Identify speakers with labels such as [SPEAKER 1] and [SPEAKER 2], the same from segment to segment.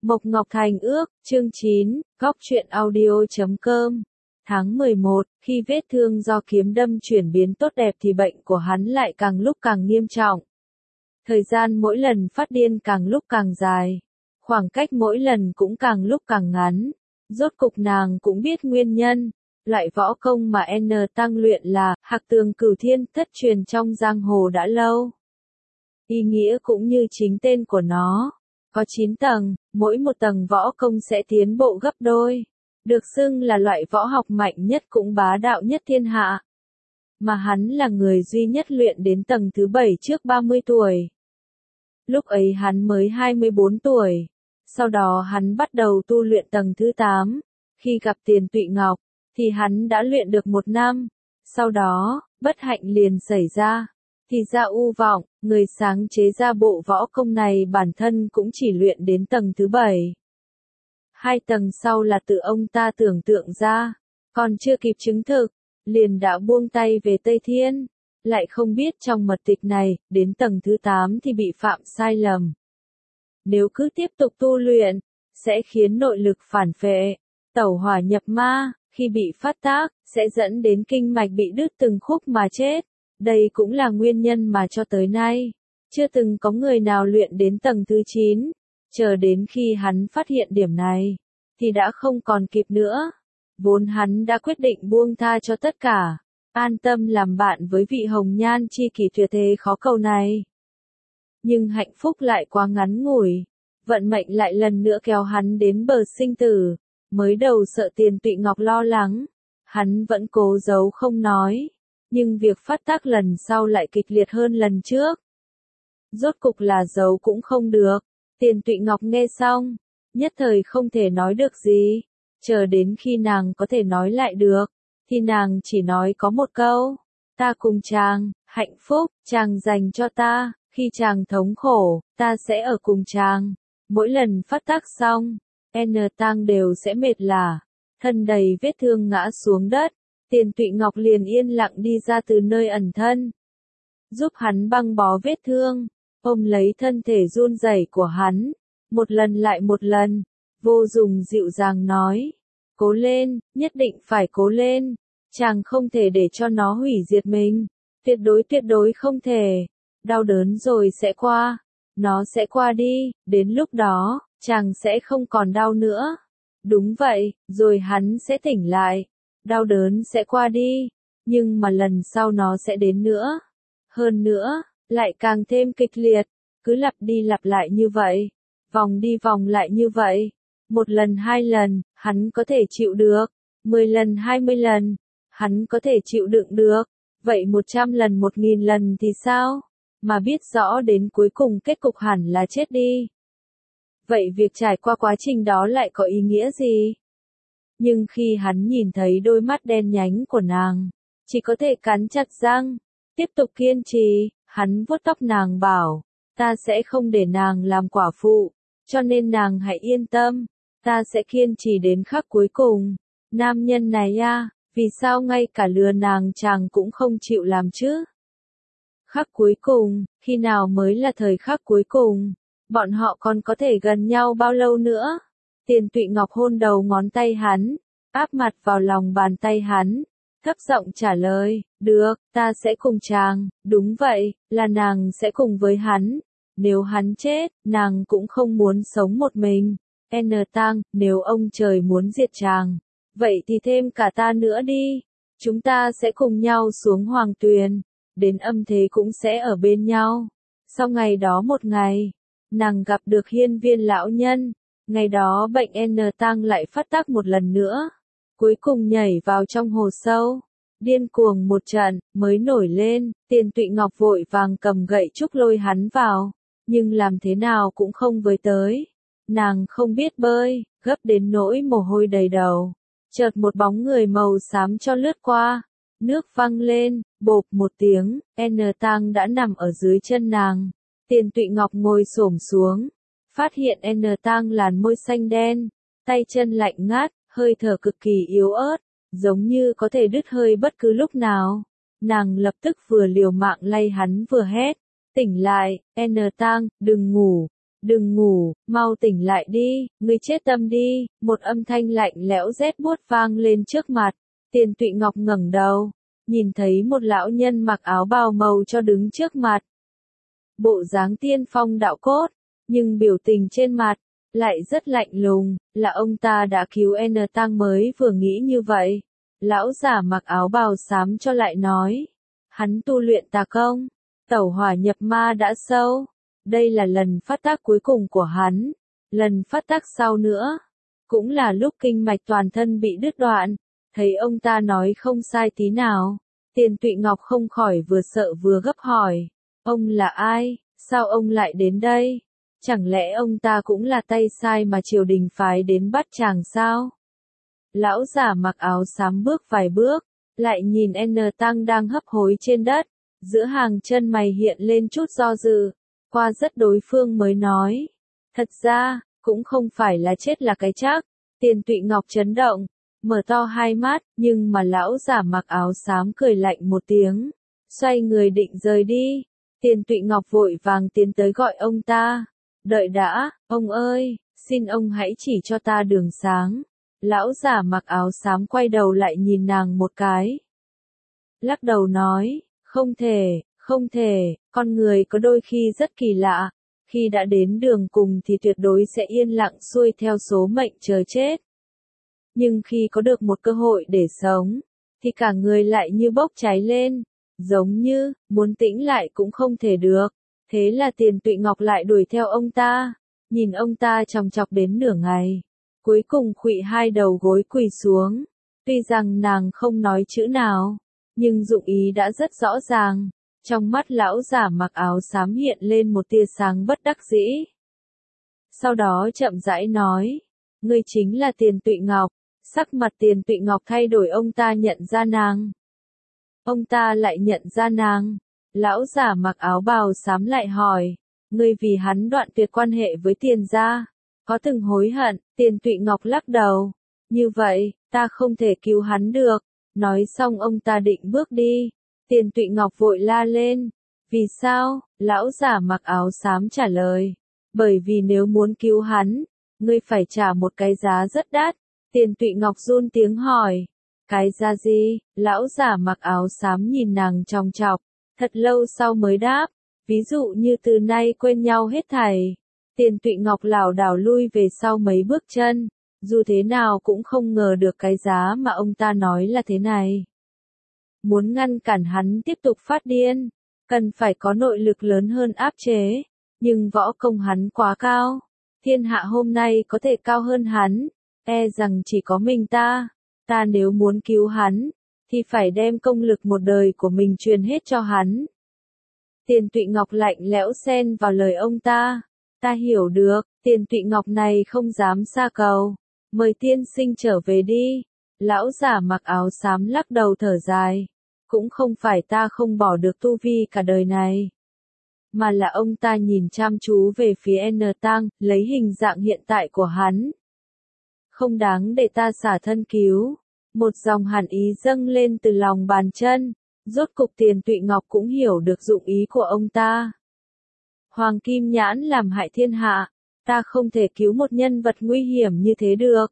[SPEAKER 1] Mộc Ngọc Thành ước, chương 9, góc truyện audio.com. Tháng 11, khi vết thương do kiếm đâm chuyển biến tốt đẹp thì bệnh của hắn lại càng lúc càng nghiêm trọng. Thời gian mỗi lần phát điên càng lúc càng dài. Khoảng cách mỗi lần cũng càng lúc càng ngắn. Rốt cục nàng cũng biết nguyên nhân. Loại võ công mà N Tăng luyện là Hạc Tường Cửu Thiên, thất truyền trong giang hồ đã lâu. Ý nghĩa cũng như chính tên của nó. Có 9 tầng, mỗi một tầng võ công sẽ tiến bộ gấp đôi. Được xưng là loại võ học mạnh nhất cũng bá đạo nhất thiên hạ. Mà hắn là người duy nhất luyện đến tầng thứ 7 trước 30 tuổi. Lúc ấy hắn mới 24 tuổi. Sau đó hắn bắt đầu tu luyện tầng thứ 8. Khi gặp Tiền Tụy Ngọc, thì hắn đã luyện được 1 năm. Sau đó, bất hạnh liền xảy ra. Thì ra U Vọng, người sáng chế ra bộ võ công này bản thân cũng chỉ luyện đến tầng thứ 7. 2 tầng sau là tự ông ta tưởng tượng ra, còn chưa kịp chứng thực, liền đã buông tay về Tây Thiên. Lại không biết trong mật tịch này, đến tầng thứ 8 thì bị phạm sai lầm. Nếu cứ tiếp tục tu luyện, sẽ khiến nội lực phản phệ, tẩu hỏa nhập ma, khi bị phát tác, sẽ dẫn đến kinh mạch bị đứt từng khúc mà chết. Đây cũng là nguyên nhân mà cho tới nay, chưa từng có người nào luyện đến tầng thứ 9. Chờ đến khi hắn phát hiện điểm này, thì đã không còn kịp nữa. Vốn hắn đã quyết định buông tha cho tất cả, an tâm làm bạn với vị hồng nhan chi kỷ tuyệt thế khó cầu này. Nhưng hạnh phúc lại quá ngắn ngủi, vận mệnh lại lần nữa kéo hắn đến bờ sinh tử. Mới đầu sợ Tiền Tụy Ngọc lo lắng, hắn vẫn cố giấu không nói. Nhưng việc phát tác lần sau lại kịch liệt hơn lần trước. Rốt cục là giấu cũng không được. Tiền Tụy Ngọc nghe xong, nhất thời không thể nói được gì. Chờ đến khi nàng có thể nói lại được, thì nàng chỉ nói có một câu. Ta cùng chàng, hạnh phúc, chàng dành cho ta, khi chàng thống khổ, ta sẽ ở cùng chàng. Mỗi lần phát tác xong, N Tăng đều sẽ mệt lả, thân đầy vết thương ngã xuống đất. Tiền Tụy Ngọc liền yên lặng đi ra từ nơi ẩn thân, giúp hắn băng bó vết thương, ôm lấy thân thể run rẩy của hắn, một lần lại một lần, vô dụng dịu dàng nói, cố lên, nhất định phải cố lên, chàng không thể để cho nó hủy diệt mình, tuyệt đối không thể, đau đớn rồi sẽ qua, nó sẽ qua đi, đến lúc đó, chàng sẽ không còn đau nữa. Đúng vậy, rồi hắn sẽ tỉnh lại. Đau đớn sẽ qua đi, nhưng mà lần sau nó sẽ đến nữa. Hơn nữa, lại càng thêm kịch liệt, cứ lặp đi lặp lại như vậy, vòng đi vòng lại như vậy. 1 lần 2 lần, hắn có thể chịu được, 10 lần 20 lần, hắn có thể chịu đựng được, vậy 100 lần 1000 lần thì sao? Mà biết rõ đến cuối cùng kết cục hẳn là chết đi. Vậy việc trải qua quá trình đó lại có ý nghĩa gì? Nhưng khi hắn nhìn thấy đôi mắt đen nhánh của nàng, chỉ có thể cắn chặt răng, tiếp tục kiên trì. Hắn vuốt tóc nàng bảo, ta sẽ không để nàng làm quả phụ, cho nên nàng hãy yên tâm, ta sẽ kiên trì đến khắc cuối cùng. Nam nhân này à, vì sao ngay cả lừa nàng chàng cũng không chịu làm chứ? Khắc cuối cùng, khi nào mới là thời khắc cuối cùng? Bọn họ còn có thể gần nhau bao lâu nữa? Tiền Tụy Ngọc hôn đầu ngón tay hắn, áp mặt vào lòng bàn tay hắn, thấp giọng trả lời, được, ta sẽ cùng chàng, đúng vậy, là nàng sẽ cùng với hắn. Nếu hắn chết, nàng cũng không muốn sống một mình. N Tăng, nếu ông trời muốn diệt chàng, vậy thì thêm cả ta nữa đi. Chúng ta sẽ cùng nhau xuống Hoàng Tuyền, đến âm thế cũng sẽ ở bên nhau. Sau ngày đó một ngày, nàng gặp được Hiên Viên lão nhân. Ngày đó bệnh N Tăng lại phát tác một lần nữa, cuối cùng nhảy vào trong hồ sâu, điên cuồng một trận, mới nổi lên. Tiền Tụy Ngọc vội vàng cầm gậy trúc lôi hắn vào, nhưng làm thế nào cũng không với tới. Nàng không biết bơi, gấp đến nỗi mồ hôi đầy đầu. Chợt một bóng người màu xám cho lướt qua, nước văng lên, bộp một tiếng, N Tăng đã nằm ở dưới chân nàng. Tiền Tụy Ngọc ngồi xổm xuống, phát hiện N Tăng làn môi xanh đen, tay chân lạnh ngắt, hơi thở cực kỳ yếu ớt, giống như có thể đứt hơi bất cứ lúc nào. Nàng lập tức vừa liều mạng lay hắn vừa hét, tỉnh lại, N Tăng, đừng ngủ, Đừng ngủ, mau tỉnh lại đi, ngươi chết tâm đi, một âm thanh lạnh lẽo rét buốt vang lên trước mặt. Tiền Tụy Ngọc ngẩng đầu, nhìn thấy một lão nhân mặc áo bào màu cho đứng trước mặt. Bộ dáng tiên phong đạo cốt, nhưng biểu tình trên mặt lại rất lạnh lùng, là ông ta đã cứu N Tăng mới vừa nghĩ như vậy. Lão giả mặc áo bào xám cho lại nói, hắn tu luyện tà công, tẩu hỏa nhập ma đã sâu, đây là lần phát tác cuối cùng của hắn, lần phát tác sau nữa, cũng là lúc kinh mạch toàn thân bị đứt đoạn, thấy ông ta nói không sai tí nào, Tiền Tụy Ngọc không khỏi vừa sợ vừa gấp hỏi, ông là ai, sao ông lại đến đây? Chẳng lẽ ông ta cũng là tay sai mà triều đình phái đến bắt chàng sao? Lão giả mặc áo xám bước vài bước, lại nhìn N Tăng đang hấp hối trên đất, giữa hàng chân mày hiện lên chút do dự, qua rất đối phương mới nói. Thật ra, cũng không phải là chết là cái chắc, Tiền Tụy Ngọc chấn động, mở to hai mắt, nhưng mà lão giả mặc áo xám cười lạnh một tiếng, xoay người định rời đi. Tiền Tụy Ngọc vội vàng tiến tới gọi ông ta. Đợi đã, ông ơi, xin ông hãy chỉ cho ta đường sáng. Lão giả mặc áo xám quay đầu lại nhìn nàng một cái. Lắc đầu nói, không thể, con người có đôi khi rất kỳ lạ. Khi đã đến đường cùng thì tuyệt đối sẽ yên lặng xuôi theo số mệnh chờ chết. Nhưng khi có được một cơ hội để sống, thì cả người lại như bốc cháy lên. Giống như, muốn tĩnh lại cũng không thể được. Thế là Tiền Tụy Ngọc lại đuổi theo ông ta, nhìn ông ta chòng chọc đến nửa ngày. Cuối cùng khuỵu hai đầu gối quỳ xuống. Tuy rằng nàng không nói chữ nào, nhưng dụng ý đã rất rõ ràng. Trong mắt lão giả mặc áo xám hiện lên một tia sáng bất đắc dĩ. Sau đó chậm rãi nói, ngươi chính là Tiền Tụy Ngọc. Sắc mặt Tiền Tụy Ngọc thay đổi, ông ta nhận ra nàng. Ông ta lại nhận ra nàng. Lão giả mặc áo bào xám lại hỏi, ngươi vì hắn đoạn tuyệt quan hệ với Tiền gia, có từng hối hận? Tiền Tụy Ngọc lắc đầu, như vậy, ta không thể cứu hắn được. Nói xong ông ta định bước đi, Tiền Tụy Ngọc vội la lên, vì sao? Lão giả mặc áo xám trả lời, bởi vì nếu muốn cứu hắn, ngươi phải trả một cái giá rất đắt. Tiền Tụy Ngọc run tiếng hỏi, cái giá gì? Lão giả mặc áo xám nhìn nàng chòng chọc, thật lâu sau mới đáp, ví dụ như từ nay quên nhau hết thảy. Tiền Tụy Ngọc lảo đảo lui về sau mấy bước chân, dù thế nào cũng không ngờ được cái giá mà ông ta nói là thế này. Muốn ngăn cản hắn tiếp tục phát điên, cần phải có nội lực lớn hơn áp chế, nhưng võ công hắn quá cao. Thiên hạ hôm nay có thể cao hơn hắn, e rằng chỉ có mình ta. Ta nếu muốn cứu hắn, thì phải đem công lực một đời của mình truyền hết cho hắn. Tiền Tụy Ngọc lạnh lẽo xen vào lời ông ta. Ta hiểu được, Tiền Tụy Ngọc này không dám xa cầu. Mời tiên sinh trở về đi. Lão giả mặc áo xám lắc đầu thở dài. Cũng không phải ta không bỏ được tu vi cả đời này, mà là ông ta nhìn chăm chú về phía N Tăng, lấy hình dạng hiện tại của hắn. Không đáng để ta xả thân cứu. Một dòng hàn ý dâng lên từ lòng bàn chân, rốt cục Tiền Tụy Ngọc cũng hiểu được dụng ý của ông ta. Hoàng Kim Nhãn làm hại thiên hạ, ta không thể cứu một nhân vật nguy hiểm như thế được.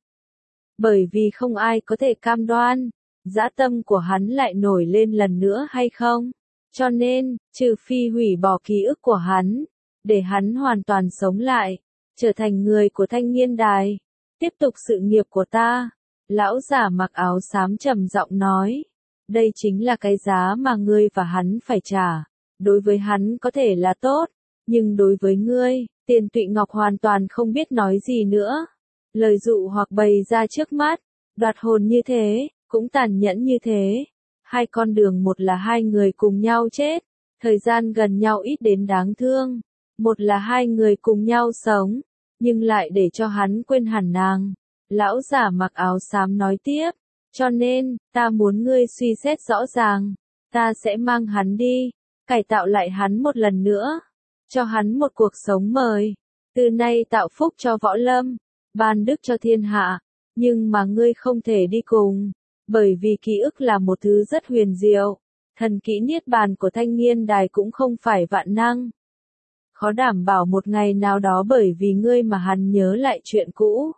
[SPEAKER 1] Bởi vì không ai có thể cam đoan, dã tâm của hắn lại nổi lên lần nữa hay không. Cho nên, trừ phi hủy bỏ ký ức của hắn, để hắn hoàn toàn sống lại, trở thành người của Thanh Nghiên Đài, tiếp tục sự nghiệp của ta. Lão giả mặc áo xám trầm giọng nói, đây chính là cái giá mà ngươi và hắn phải trả. Đối với hắn có thể là tốt, nhưng đối với ngươi, Tiền Tụy Ngọc hoàn toàn không biết nói gì nữa. Lời dụ hoặc bày ra trước mắt, đoạt hồn như thế, cũng tàn nhẫn như thế. Hai con đường, một là hai người cùng nhau chết, thời gian gần nhau ít đến đáng thương. Một là hai người cùng nhau sống, nhưng lại để cho hắn quên hẳn nàng. Lão giả mặc áo xám nói tiếp, cho nên, ta muốn ngươi suy xét rõ ràng, ta sẽ mang hắn đi, cải tạo lại hắn một lần nữa, cho hắn một cuộc sống mới, từ nay tạo phúc cho võ lâm, ban đức cho thiên hạ, nhưng mà ngươi không thể đi cùng, bởi vì ký ức là một thứ rất huyền diệu, thần kỹ niết bàn của Thanh Nghiên Đài cũng không phải vạn năng. khó đảm bảo một ngày nào đó bởi vì ngươi mà hắn nhớ lại chuyện cũ.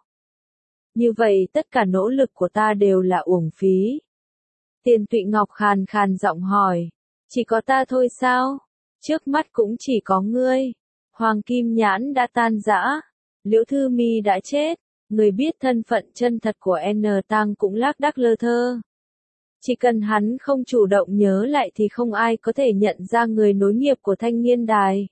[SPEAKER 1] Như vậy tất cả nỗ lực của ta đều là uổng phí. Tiền Tụy Ngọc khàn khàn giọng hỏi, chỉ có ta thôi sao? Trước mắt cũng chỉ có ngươi. Hoàng Kim Nhãn đã tan rã, Liễu Thư Mi đã chết, người biết thân phận chân thật của N Tăng cũng lác đác lơ thơ. Chỉ cần hắn không chủ động nhớ lại thì không ai có thể nhận ra người nối nghiệp của Thanh Niên Đài.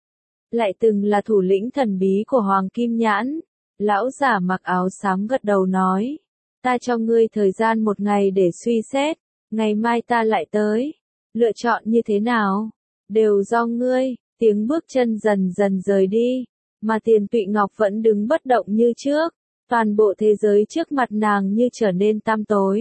[SPEAKER 1] Lại từng là thủ lĩnh thần bí của Hoàng Kim Nhãn, lão giả mặc áo xám gật đầu nói, ta cho ngươi thời gian 1 ngày để suy xét, ngày mai ta lại tới, lựa chọn như thế nào, đều do ngươi. Tiếng bước chân dần dần rời đi, mà Tiền Tụy Ngọc vẫn đứng bất động như trước, toàn bộ thế giới trước mặt nàng như trở nên tăm tối.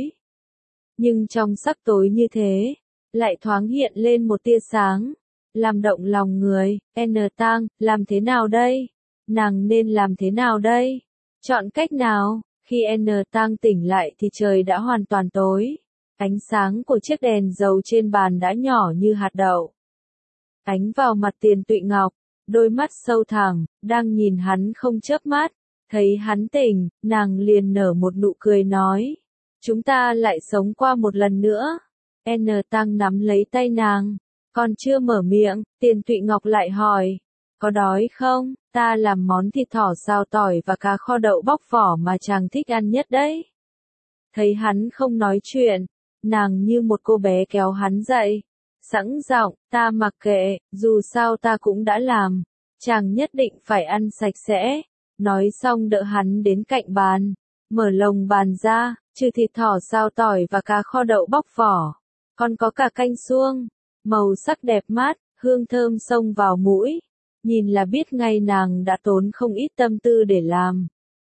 [SPEAKER 1] Nhưng trong sắc tối như thế, lại thoáng hiện lên một tia sáng, làm động lòng người. N Tăng, làm thế nào đây? Nàng nên làm thế nào đây? Chọn cách nào? Khi N Tăng tỉnh lại thì trời đã hoàn toàn tối. Ánh sáng của chiếc đèn dầu trên bàn đã nhỏ như hạt đậu. Ánh vào mặt Tiền Tụy Ngọc, đôi mắt sâu thẳm, đang nhìn hắn không chớp mắt. Thấy hắn tỉnh, nàng liền nở một nụ cười nói, chúng ta lại sống qua một lần nữa. N Tăng nắm lấy tay nàng, còn chưa mở miệng, Tiền Tụy Ngọc lại hỏi, có đói không? Ta làm món thịt thỏ xào tỏi và cá kho đậu bóc vỏ mà chàng thích ăn nhất đấy. Thấy hắn không nói chuyện, nàng như một cô bé kéo hắn dậy. Sẵn giọng, ta mặc kệ, dù sao ta cũng đã làm, chàng nhất định phải ăn sạch sẽ. Nói xong đỡ hắn đến cạnh bàn, mở lồng bàn ra, trừ thịt thỏ xào tỏi và cá kho đậu bóc vỏ, còn có cả canh suông, màu sắc đẹp mát, hương thơm xông vào mũi, nhìn là biết ngay nàng đã tốn không ít tâm tư để làm.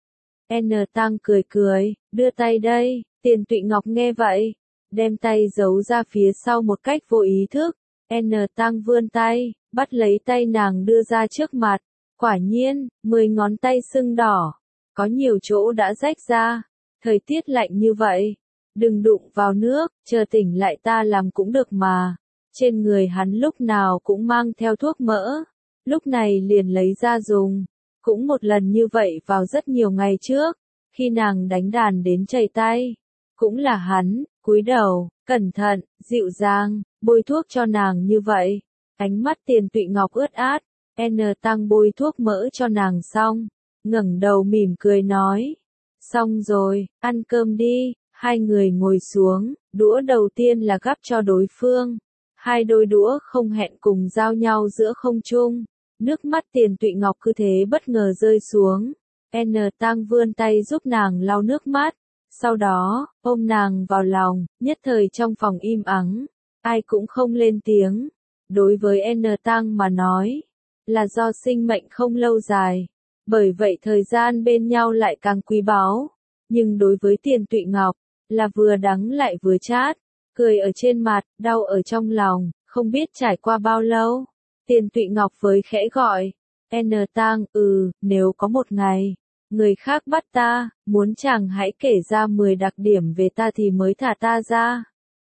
[SPEAKER 1] N Tăng cười cười, đưa tay đây. Tiền Tụy Ngọc nghe vậy, đem tay giấu ra phía sau một cách vô ý thức. N Tăng vươn tay, bắt lấy tay nàng đưa ra trước mặt. Quả nhiên, 10 ngón tay sưng đỏ, có nhiều chỗ đã rách ra. Thời tiết lạnh như vậy, đừng đụng vào nước, chờ tỉnh lại ta làm cũng được mà. Trên người hắn lúc nào cũng mang theo thuốc mỡ, lúc này liền lấy ra dùng. Cũng một lần như vậy vào rất nhiều ngày trước, khi nàng đánh đàn đến chảy tay. Cũng là hắn, cúi đầu, cẩn thận, dịu dàng, bôi thuốc cho nàng như vậy. Ánh mắt Tiền Tụy Ngọc ướt át, N Tăng bôi thuốc mỡ cho nàng xong, ngẩng đầu mỉm cười nói. Xong rồi, ăn cơm đi. Hai người ngồi xuống, đũa đầu tiên là gắp cho đối phương. Hai đôi đũa không hẹn cùng giao nhau giữa không trung. Nước mắt Tiền Tụy Ngọc cứ thế bất ngờ rơi xuống. N Tăng vươn tay giúp nàng lau nước mắt. Sau đó, ôm nàng vào lòng, nhất thời trong phòng im ắng. Ai cũng không lên tiếng. Đối với N Tăng mà nói, là do sinh mệnh không lâu dài. Bởi vậy thời gian bên nhau lại càng quý báu. Nhưng đối với Tiền Tụy Ngọc, là vừa đắng lại vừa chát. Cười ở trên mặt, đau ở trong lòng, không biết trải qua bao lâu. Tiền Tụy Ngọc với khẽ gọi. N Tăng, nếu có một ngày, người khác bắt ta, muốn chàng hãy kể ra 10 đặc điểm về ta thì mới thả ta ra.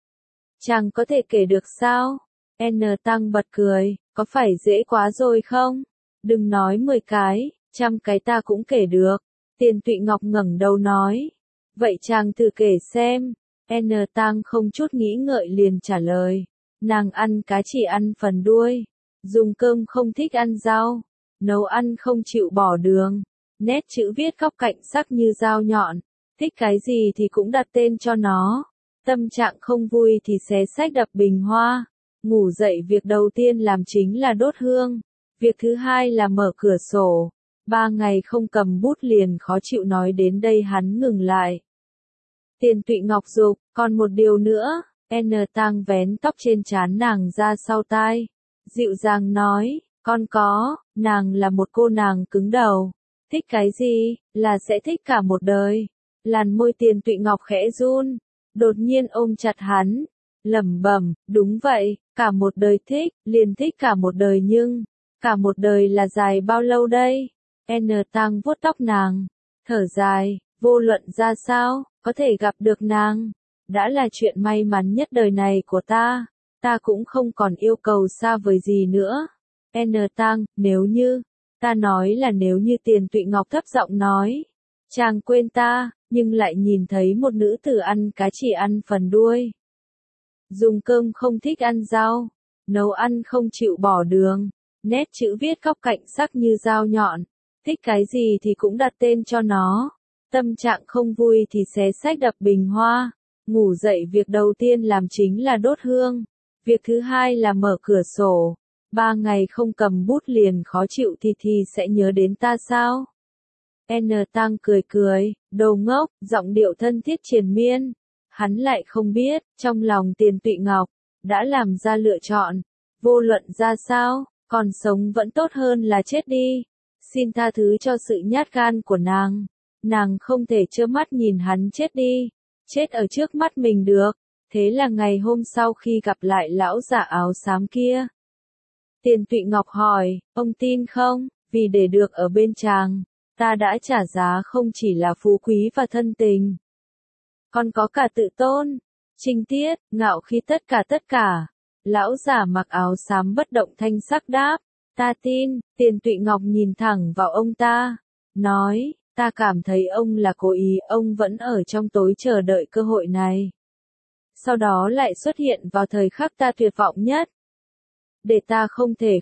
[SPEAKER 1] Chàng có thể kể được sao? N Tăng bật cười, có phải dễ quá rồi không? Đừng nói 10 cái, 100 cái ta cũng kể được. Tiền Tụy Ngọc ngẩng đầu nói. Vậy chàng thử kể xem. N Tăng không chút nghĩ ngợi liền trả lời. Nàng ăn cá chỉ ăn phần đuôi. Dùng cơm không thích ăn rau. Nấu ăn không chịu bỏ đường. Nét chữ viết góc cạnh sắc như dao nhọn. Thích cái gì thì cũng đặt tên cho nó. Tâm trạng không vui thì xé xách đập bình hoa. Ngủ dậy việc đầu tiên làm chính là đốt hương. Việc thứ hai là mở cửa sổ. 3 ngày không cầm bút liền khó chịu, nói đến đây hắn ngừng lại. Tiền Tụy Ngọc dục, còn một điều nữa. N Tăng vén tóc trên trán nàng ra sau tai. Dịu dàng nói, con có, nàng là một cô nàng cứng đầu. Thích cái gì, là sẽ thích cả một đời. Làn môi Tiền Tụy Ngọc khẽ run. Đột nhiên ôm chặt hắn. Lẩm bẩm, đúng vậy, cả một đời thích, liền thích cả một đời nhưng, cả một đời là dài bao lâu đây? N Tăng vuốt tóc nàng, thở dài, vô luận ra sao, có thể gặp được nàng, đã là chuyện may mắn nhất đời này của ta cũng không còn yêu cầu xa vời gì nữa. N Tăng, nếu như, ta nói là nếu như Tiền Tụy Ngọc thấp giọng nói. Chàng quên ta, nhưng lại nhìn thấy một nữ tử ăn cá chỉ ăn phần đuôi. Dùng cơm không thích ăn rau, nấu ăn không chịu bỏ đường, nét chữ viết góc cạnh sắc như dao nhọn, thích cái gì thì cũng đặt tên cho nó. Tâm trạng không vui thì xé xách đập bình hoa, ngủ dậy việc đầu tiên làm chính là đốt hương, việc thứ hai là mở cửa sổ. 3 ngày không cầm bút liền khó chịu thì sẽ nhớ đến ta sao? N Tăng cười cười, đồ ngốc, giọng điệu thân thiết triền miên. Hắn lại không biết, trong lòng Tiền Tụy Ngọc, đã làm ra lựa chọn. Vô luận ra sao, còn sống vẫn tốt hơn là chết đi. Xin tha thứ cho sự nhát gan của nàng. Nàng không thể trơ mắt nhìn hắn chết đi. Chết ở trước mắt mình được. Thế là ngày hôm sau khi gặp lại lão già áo xám kia. Tiền Tụy Ngọc hỏi, ông tin không, vì để được ở bên chàng, ta đã trả giá không chỉ là phú quý và thân tình, còn có cả tự tôn, trinh tiết, ngạo khí tất cả. Lão già mặc áo xám bất động thanh sắc đáp, ta tin. Tiền Tụy Ngọc nhìn thẳng vào ông ta, nói, ta cảm thấy ông là cố ý, ông vẫn ở trong tối chờ đợi cơ hội này. Sau đó lại xuất hiện vào thời khắc ta tuyệt vọng nhất. Để ta không thể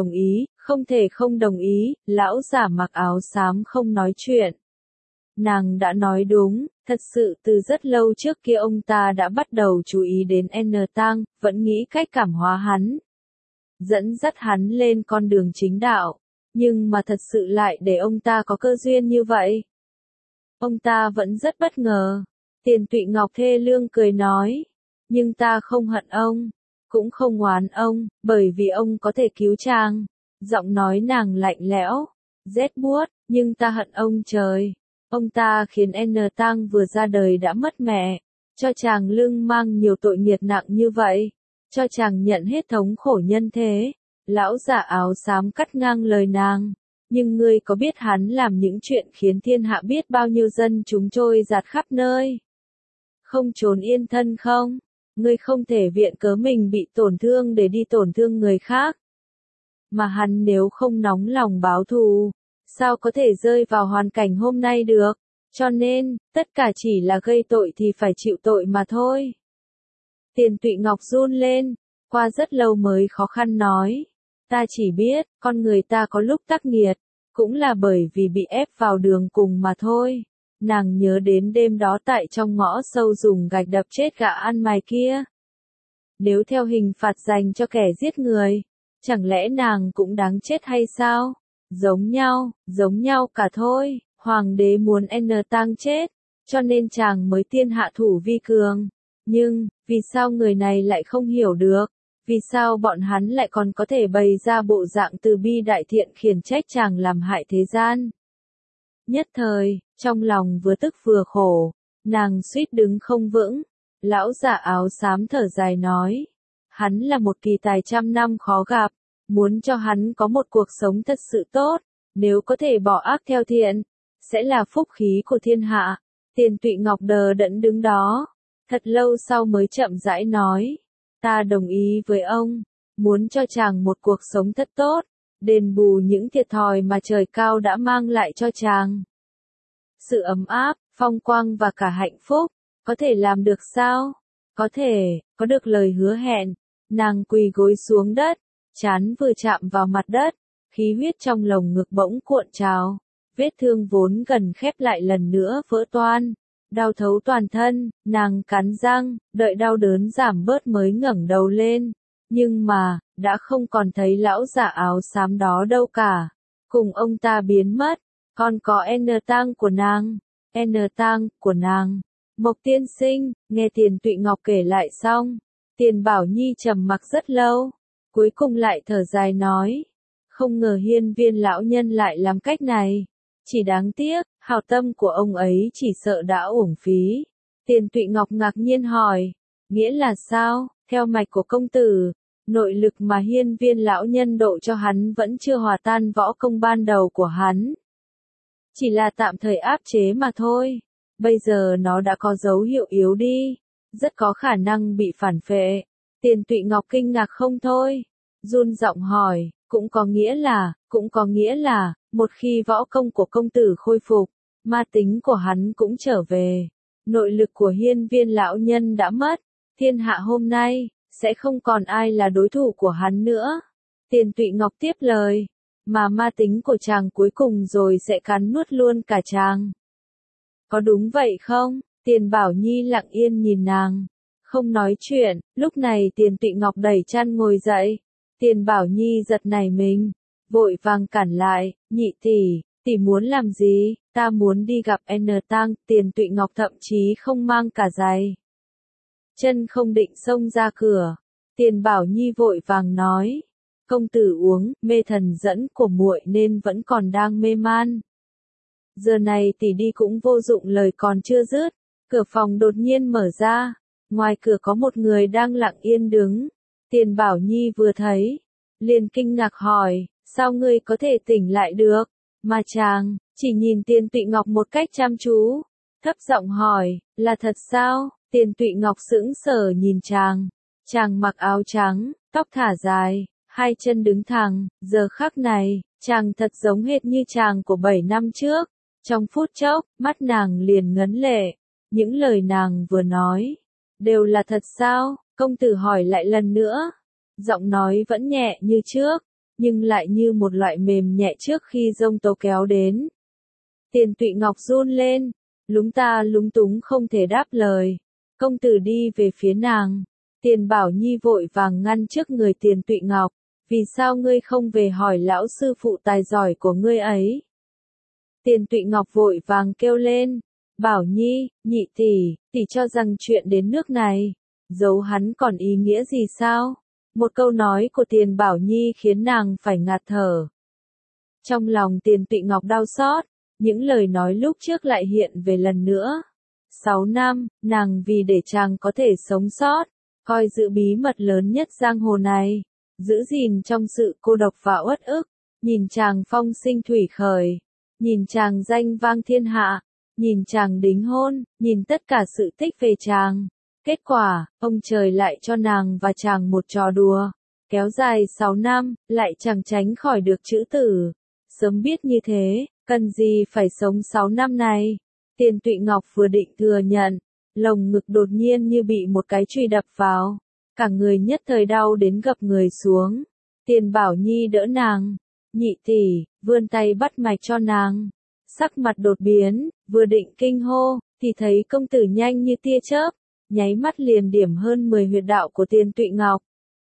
[SPEAKER 1] không đồng ý, lão giả mặc áo xám không nói chuyện. Nàng đã nói đúng, thật sự từ rất lâu trước kia ông ta đã bắt đầu chú ý đến N Tăng, vẫn nghĩ cách cảm hóa hắn. Dẫn dắt hắn lên con đường chính đạo, nhưng mà thật sự lại để ông ta có cơ duyên như vậy. Ông ta vẫn rất bất ngờ. Tiền Tụy Ngọc thê lương cười nói, nhưng ta không hận ông. Cũng không oán ông, bởi vì ông có thể cứu chàng. Giọng nói nàng lạnh lẽo, rét buốt, nhưng ta hận ông trời. Ông ta khiến N Tăng vừa ra đời đã mất mẹ, cho chàng lưng mang nhiều tội nghiệp nặng như vậy, cho chàng nhận hết thống khổ nhân thế. Lão giả áo xám cắt ngang lời nàng, nhưng ngươi có biết hắn làm những chuyện khiến thiên hạ biết bao nhiêu dân chúng trôi dạt khắp nơi, không trốn yên thân không? Ngươi không thể viện cớ mình bị tổn thương để đi tổn thương người khác. Mà hắn nếu không nóng lòng báo thù, sao có thể rơi vào hoàn cảnh hôm nay được? Cho nên, tất cả chỉ là gây tội thì phải chịu tội mà thôi. Tiền Tụy Ngọc run lên, qua rất lâu mới khó khăn nói. Ta chỉ biết, con người ta có lúc tắc nghiệt, cũng là bởi vì bị ép vào đường cùng mà thôi. Nàng nhớ đến đêm đó tại trong ngõ sâu dùng gạch đập chết gã ăn mày kia. Nếu theo hình phạt dành cho kẻ giết người, chẳng lẽ nàng cũng đáng chết hay sao? Giống nhau cả thôi. Hoàng đế muốn N Tăng chết, cho nên chàng mới tiên hạ thủ vi cường. Nhưng, vì sao người này lại không hiểu được? Vì sao bọn hắn lại còn có thể bày ra bộ dạng từ bi đại thiện khiển trách chàng làm hại thế gian? Nhất thời, trong lòng vừa tức vừa khổ, nàng suýt đứng không vững. Lão giả áo xám thở dài nói, hắn là một kỳ tài trăm năm khó gặp, muốn cho hắn có một cuộc sống thật sự tốt, nếu có thể bỏ ác theo thiện, sẽ là phúc khí của thiên hạ. Tiền Tụy Ngọc đờ đẫn đứng đó, thật lâu sau mới chậm rãi nói, ta đồng ý với ông, muốn cho chàng một cuộc sống thật tốt, đền bù những thiệt thòi mà trời cao đã mang lại cho chàng. Sự ấm áp, phong quang và cả hạnh phúc, có thể làm được sao? Có thể, có được lời hứa hẹn. Nàng quỳ gối xuống đất, trán vừa chạm vào mặt đất, khí huyết trong lồng ngực bỗng cuộn trào, vết thương vốn gần khép lại lần nữa vỡ toang, đau thấu toàn thân, nàng cắn răng, đợi đau đớn giảm bớt mới ngẩng đầu lên, nhưng mà, đã không còn thấy lão giả áo xám đó đâu cả, cùng ông ta biến mất, còn có N Tăng của nàng, N Tăng của nàng. Mộc tiên sinh, nghe Tiền Tụy Ngọc kể lại xong, Tiền Bảo Nhi trầm mặc rất lâu, cuối cùng lại thở dài nói, không ngờ hiên viên lão nhân lại làm cách này, chỉ đáng tiếc, hào tâm của ông ấy chỉ sợ đã uổng phí. Tiền Tụy Ngọc ngạc nhiên hỏi, nghĩa là sao? Theo mạch của công tử, nội lực mà hiên viên lão nhân độ cho hắn vẫn chưa hòa tan võ công ban đầu của hắn, chỉ là tạm thời áp chế mà thôi. Bây giờ nó đã có dấu hiệu yếu đi, rất có khả năng bị phản phệ. Tiền Tụy Ngọc kinh ngạc không thôi, run giọng hỏi, cũng có nghĩa là, một khi võ công của công tử khôi phục, ma tính của hắn cũng trở về. Nội lực của hiên viên lão nhân đã mất, thiên hạ hôm nay, sẽ không còn ai là đối thủ của hắn nữa. Tiền Tụy Ngọc tiếp lời, mà ma tính của chàng cuối cùng rồi sẽ cắn nuốt luôn cả chàng. Có đúng vậy không? Tiền Bảo Nhi lặng yên nhìn nàng, không nói chuyện. Lúc này Tiền Tụy Ngọc đẩy chăn ngồi dậy. Tiền Bảo Nhi giật nảy mình, vội vàng cản lại, nhị tỷ muốn làm gì? Ta muốn đi gặp N Tang. Tiền Tụy Ngọc thậm chí không mang cả giày chân không định xông ra cửa. Tiền Bảo Nhi vội vàng nói, công tử uống mê thần dẫn của muội nên vẫn còn đang mê man. Giờ này tỷ đi cũng vô dụng. Lời còn chưa dứt, cửa phòng đột nhiên mở ra, ngoài cửa có một người đang lặng yên đứng. Tiền Bảo Nhi vừa thấy, liền kinh ngạc hỏi, sao ngươi có thể tỉnh lại được? Mà chàng, chỉ nhìn Tiền Tụy Ngọc một cách chăm chú, thấp giọng hỏi, là thật sao? Tiền Tụy Ngọc sững sờ nhìn chàng mặc áo trắng, tóc thả dài, hai chân đứng thẳng, giờ khắc này, chàng thật giống hệt như chàng của 7 năm trước. Trong phút chốc, mắt nàng liền ngấn lệ, những lời nàng vừa nói, đều là thật sao? Công tử hỏi lại lần nữa, giọng nói vẫn nhẹ như trước, nhưng lại như một loại mềm nhẹ trước khi giông tố kéo đến. Tiền Tụy Ngọc run lên, lúng túng không thể đáp lời. Công tử đi về phía nàng. Tiền Bảo Nhi vội vàng ngăn trước người Tiền Tụy Ngọc, vì sao ngươi không về hỏi lão sư phụ tài giỏi của ngươi ấy? Tiền Tụy Ngọc vội vàng kêu lên, Bảo Nhi, nhị tỷ cho rằng chuyện đến nước này, giấu hắn còn ý nghĩa gì sao? Một câu nói của Tiền Bảo Nhi khiến nàng phải ngạt thở. Trong lòng Tiền Tụy Ngọc đau xót, những lời nói lúc trước lại hiện về lần nữa. 6 năm, nàng vì để chàng có thể sống sót, coi giữ bí mật lớn nhất giang hồ này, giữ gìn trong sự cô độc và uất ức, nhìn chàng phong sinh thủy khởi, nhìn chàng danh vang thiên hạ, nhìn chàng đính hôn, nhìn tất cả sự tích về chàng. Kết quả, ông trời lại cho nàng và chàng một trò đùa, kéo dài 6 năm, lại chẳng tránh khỏi được chữ tử. Sớm biết như thế, cần gì phải sống 6 năm này? Tiền Tụy Ngọc vừa định thừa nhận, lồng ngực đột nhiên như bị một cái chùy đập vào, cả người nhất thời đau đến gập người xuống. Tiền Bảo Nhi đỡ nàng, nhị tỷ, vươn tay bắt mạch cho nàng. Sắc mặt đột biến, vừa định kinh hô, thì thấy công tử nhanh như tia chớp, nháy mắt liền điểm hơn 10 huyệt đạo của Tiền Tụy Ngọc.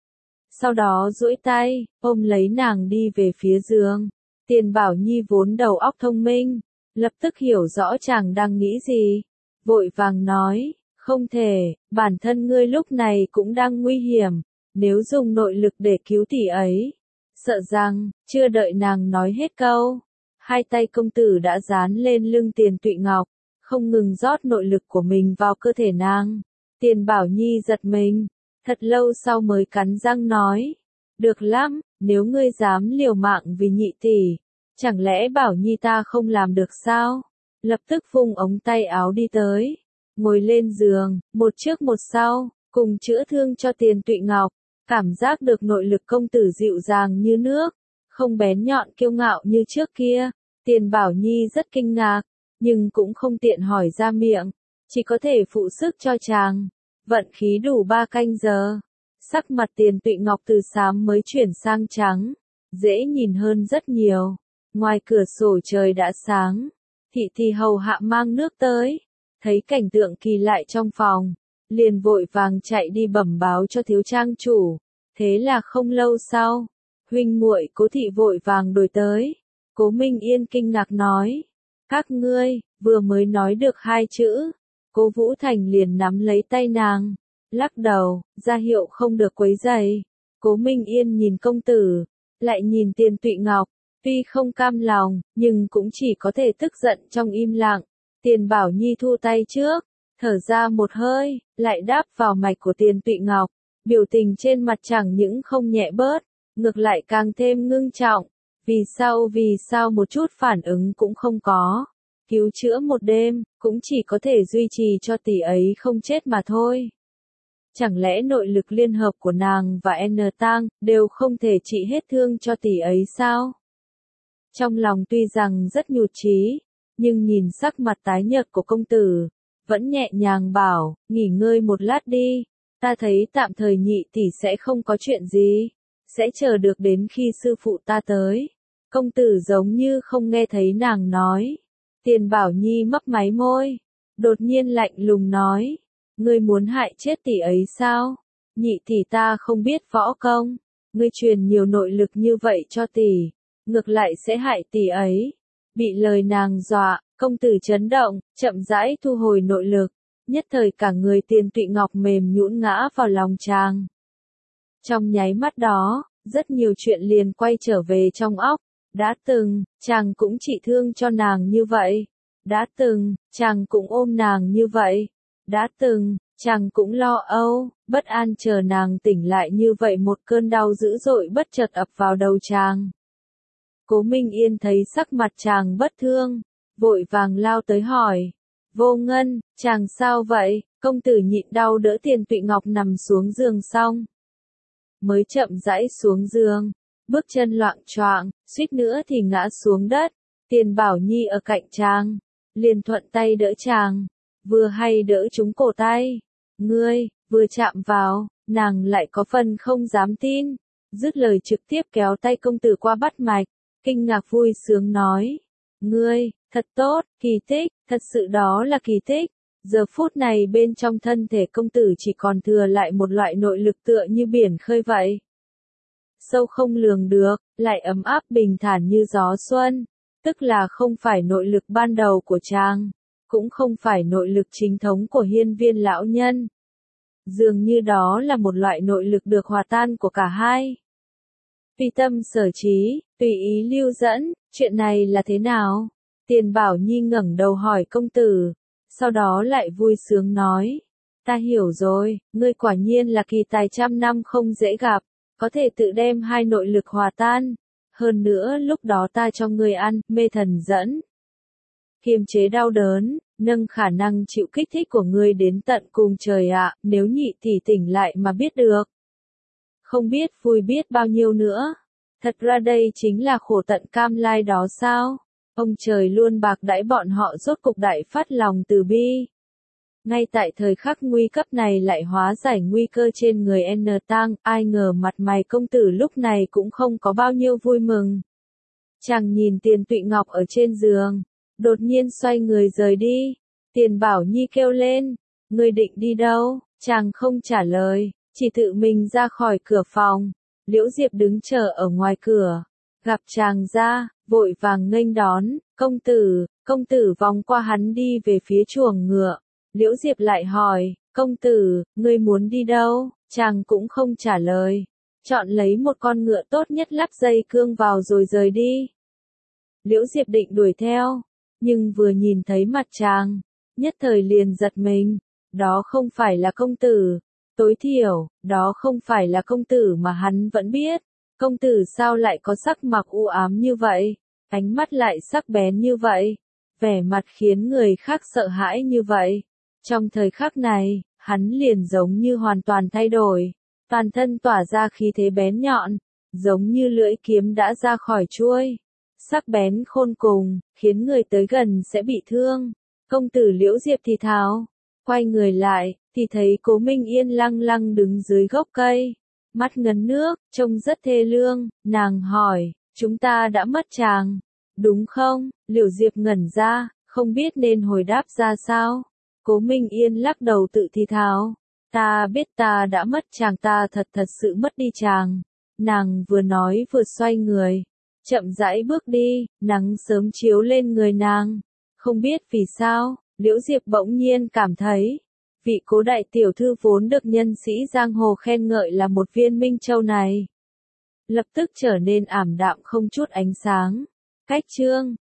[SPEAKER 1] Sau đó duỗi tay, ôm lấy nàng đi về phía giường. Tiền Bảo Nhi vốn đầu óc thông minh, lập tức hiểu rõ chàng đang nghĩ gì, vội vàng nói, không thể, bản thân ngươi lúc này cũng đang nguy hiểm, nếu dùng nội lực để cứu tỷ ấy. Sợ rằng, chưa đợi nàng nói hết câu, hai tay công tử đã dán lên lưng Tiền Tụy Ngọc, không ngừng rót nội lực của mình vào cơ thể nàng. Tiền Bảo Nhi giật mình, thật lâu sau mới cắn răng nói, được lắm, nếu ngươi dám liều mạng vì nhị tỷ, chẳng lẽ Bảo Nhi ta không làm được sao? Lập tức vung ống tay áo đi tới, ngồi lên giường, một trước một sau, cùng chữa thương cho Tiền Tụy Ngọc. Cảm giác được nội lực công tử dịu dàng như nước, không bén nhọn kiêu ngạo như trước kia. Tiền Bảo Nhi rất kinh ngạc, nhưng cũng không tiện hỏi ra miệng, chỉ có thể phụ sức cho chàng. Vận khí đủ 3 canh giờ, sắc mặt Tiền Tụy Ngọc từ xám mới chuyển sang trắng, dễ nhìn hơn rất nhiều. Ngoài cửa sổ trời đã sáng, thị hầu hạ mang nước tới, thấy cảnh tượng kỳ lạ trong phòng, liền vội vàng chạy đi bẩm báo cho thiếu trang chủ. Thế là không lâu sau, huynh muội Cố thị vội vàng đuổi tới. Cố Minh Yên kinh ngạc nói, các ngươi, vừa mới nói được 2 chữ. Cố Vũ Thành liền nắm lấy tay nàng, lắc đầu, ra hiệu không được quấy rầy. Cố Minh Yên nhìn công tử, lại nhìn Tiền Tụy Ngọc, tuy không cam lòng, nhưng cũng chỉ có thể tức giận trong im lặng. Tiền Bảo Nhi thu tay trước, thở ra một hơi, lại đáp vào mạch của Tiền Tụy Ngọc, biểu tình trên mặt chẳng những không nhẹ bớt, ngược lại càng thêm ngưng trọng. Vì sao một chút phản ứng cũng không có. Cứu chữa một đêm, cũng chỉ có thể duy trì cho tỷ ấy không chết mà thôi. Chẳng lẽ nội lực liên hợp của nàng và N Tang đều không thể trị hết thương cho tỷ ấy sao? Trong lòng tuy rằng rất nhụt chí, nhưng nhìn sắc mặt tái nhợt của công tử, vẫn nhẹ nhàng bảo, nghỉ ngơi một lát đi, ta thấy tạm thời nhị tỷ sẽ không có chuyện gì, sẽ chờ được đến khi sư phụ ta tới. Công tử giống như không nghe thấy nàng nói. Tiền Bảo Nhi mấp máy môi, đột nhiên lạnh lùng nói, ngươi muốn hại chết tỷ ấy sao? Nhị tỷ ta không biết võ công, ngươi truyền nhiều nội lực như vậy cho tỷ, ngược lại sẽ hại tỷ ấy. Bị lời nàng dọa, công tử chấn động, chậm rãi thu hồi nội lực, nhất thời cả người Tiền Tụy Ngọc mềm nhũn ngã vào lòng chàng. Trong nháy mắt đó, rất nhiều chuyện liền quay trở về trong óc. Đã từng, chàng cũng trị thương cho nàng như vậy. Đã từng, chàng cũng ôm nàng như vậy. Đã từng, chàng cũng lo âu, bất an chờ nàng tỉnh lại như vậy, một cơn đau dữ dội bất chợt ập vào đầu chàng. Cố Minh Yên thấy sắc mặt chàng bất thương, vội vàng lao tới hỏi. Vô Ngân, chàng sao vậy? Công tử nhịn đau đỡ Tiền Tụy Ngọc nằm xuống giường xong, mới chậm rãi xuống giường, bước chân loạng choạng, suýt nữa thì ngã xuống đất. Tiền Bảo Nhi ở cạnh chàng, liền thuận tay đỡ chàng, vừa hay đỡ trúng cổ tay. Ngươi, vừa chạm vào, nàng lại có phần không dám tin, dứt lời trực tiếp kéo tay công tử qua bắt mạch, kinh ngạc vui sướng nói. Ngươi, thật tốt, kỳ tích, thật sự đó là kỳ tích. Giờ phút này bên trong thân thể công tử chỉ còn thừa lại một loại nội lực tựa như biển khơi vậy. Sâu không lường được, lại ấm áp bình thản như gió xuân, tức là không phải nội lực ban đầu của chàng, cũng không phải nội lực chính thống của hiên viên lão nhân. Dường như đó là một loại nội lực được hòa tan của cả hai. Tùy tâm sở trí, tùy ý lưu dẫn, chuyện này là thế nào? Tiền Bảo Nhi ngẩng đầu hỏi công tử, sau đó lại vui sướng nói, ta hiểu rồi, ngươi quả nhiên là kỳ tài trăm năm không dễ gặp, có thể tự đem hai nội lực hòa tan. Hơn nữa lúc đó ta cho ngươi ăn, mê thần dẫn. Kiềm chế đau đớn, nâng khả năng chịu kích thích của ngươi đến tận cùng trời ạ, nếu nhị tỷ tỉnh lại mà biết được. Không biết vui biết bao nhiêu nữa. Thật ra đây chính là khổ tận cam lai đó sao? Ông trời luôn bạc đãi bọn họ, rốt cục đại phát lòng từ bi. Ngay tại thời khắc nguy cấp này lại hóa giải nguy cơ trên người N Tang, ai ngờ mặt mày công tử lúc này cũng không có bao nhiêu vui mừng. Chàng nhìn Tiền Tụy Ngọc ở trên giường, đột nhiên xoay người rời đi. Tiền Bảo Nhi kêu lên, ngươi định đi đâu? Chàng không trả lời, chỉ tự mình ra khỏi cửa phòng. Liễu Diệp đứng chờ ở ngoài cửa, gặp chàng ra, vội vàng nghênh đón, công tử vòng qua hắn đi về phía chuồng ngựa. Liễu Diệp lại hỏi, công tử, ngươi muốn đi đâu? Chàng cũng không trả lời, chọn lấy một con ngựa tốt nhất lắp dây cương vào rồi rời đi. Liễu Diệp định đuổi theo, nhưng vừa nhìn thấy mặt chàng, nhất thời liền giật mình, đó không phải là công tử, tối thiểu, đó không phải là công tử mà hắn vẫn biết. Công tử sao lại có sắc mặt u ám như vậy, ánh mắt lại sắc bén như vậy, vẻ mặt khiến người khác sợ hãi như vậy. Trong thời khắc này, hắn liền giống như hoàn toàn thay đổi, toàn thân tỏa ra khí thế bén nhọn, giống như lưỡi kiếm đã ra khỏi chuôi, sắc bén khôn cùng, khiến người tới gần sẽ bị thương. Công tử Liễu Diệp thì thào, quay người lại, thì thấy Cố Minh Yên lăng lăng đứng dưới gốc cây, mắt ngấn nước, trông rất thê lương. Nàng hỏi, chúng ta đã mất chàng, đúng không? Liễu Diệp ngẩn ra, không biết nên hồi đáp ra sao. Cố Minh Yên lắc đầu tự thì thào, ta biết ta đã mất chàng, ta thật sự mất đi chàng. Nàng vừa nói vừa xoay người, chậm rãi bước đi, nắng sớm chiếu lên người nàng. Không biết vì sao, Liễu Diệp bỗng nhiên cảm thấy, vị Cố đại tiểu thư vốn được nhân sĩ giang hồ khen ngợi là một viên minh châu này, lập tức trở nên ảm đạm không chút ánh sáng. Cách chương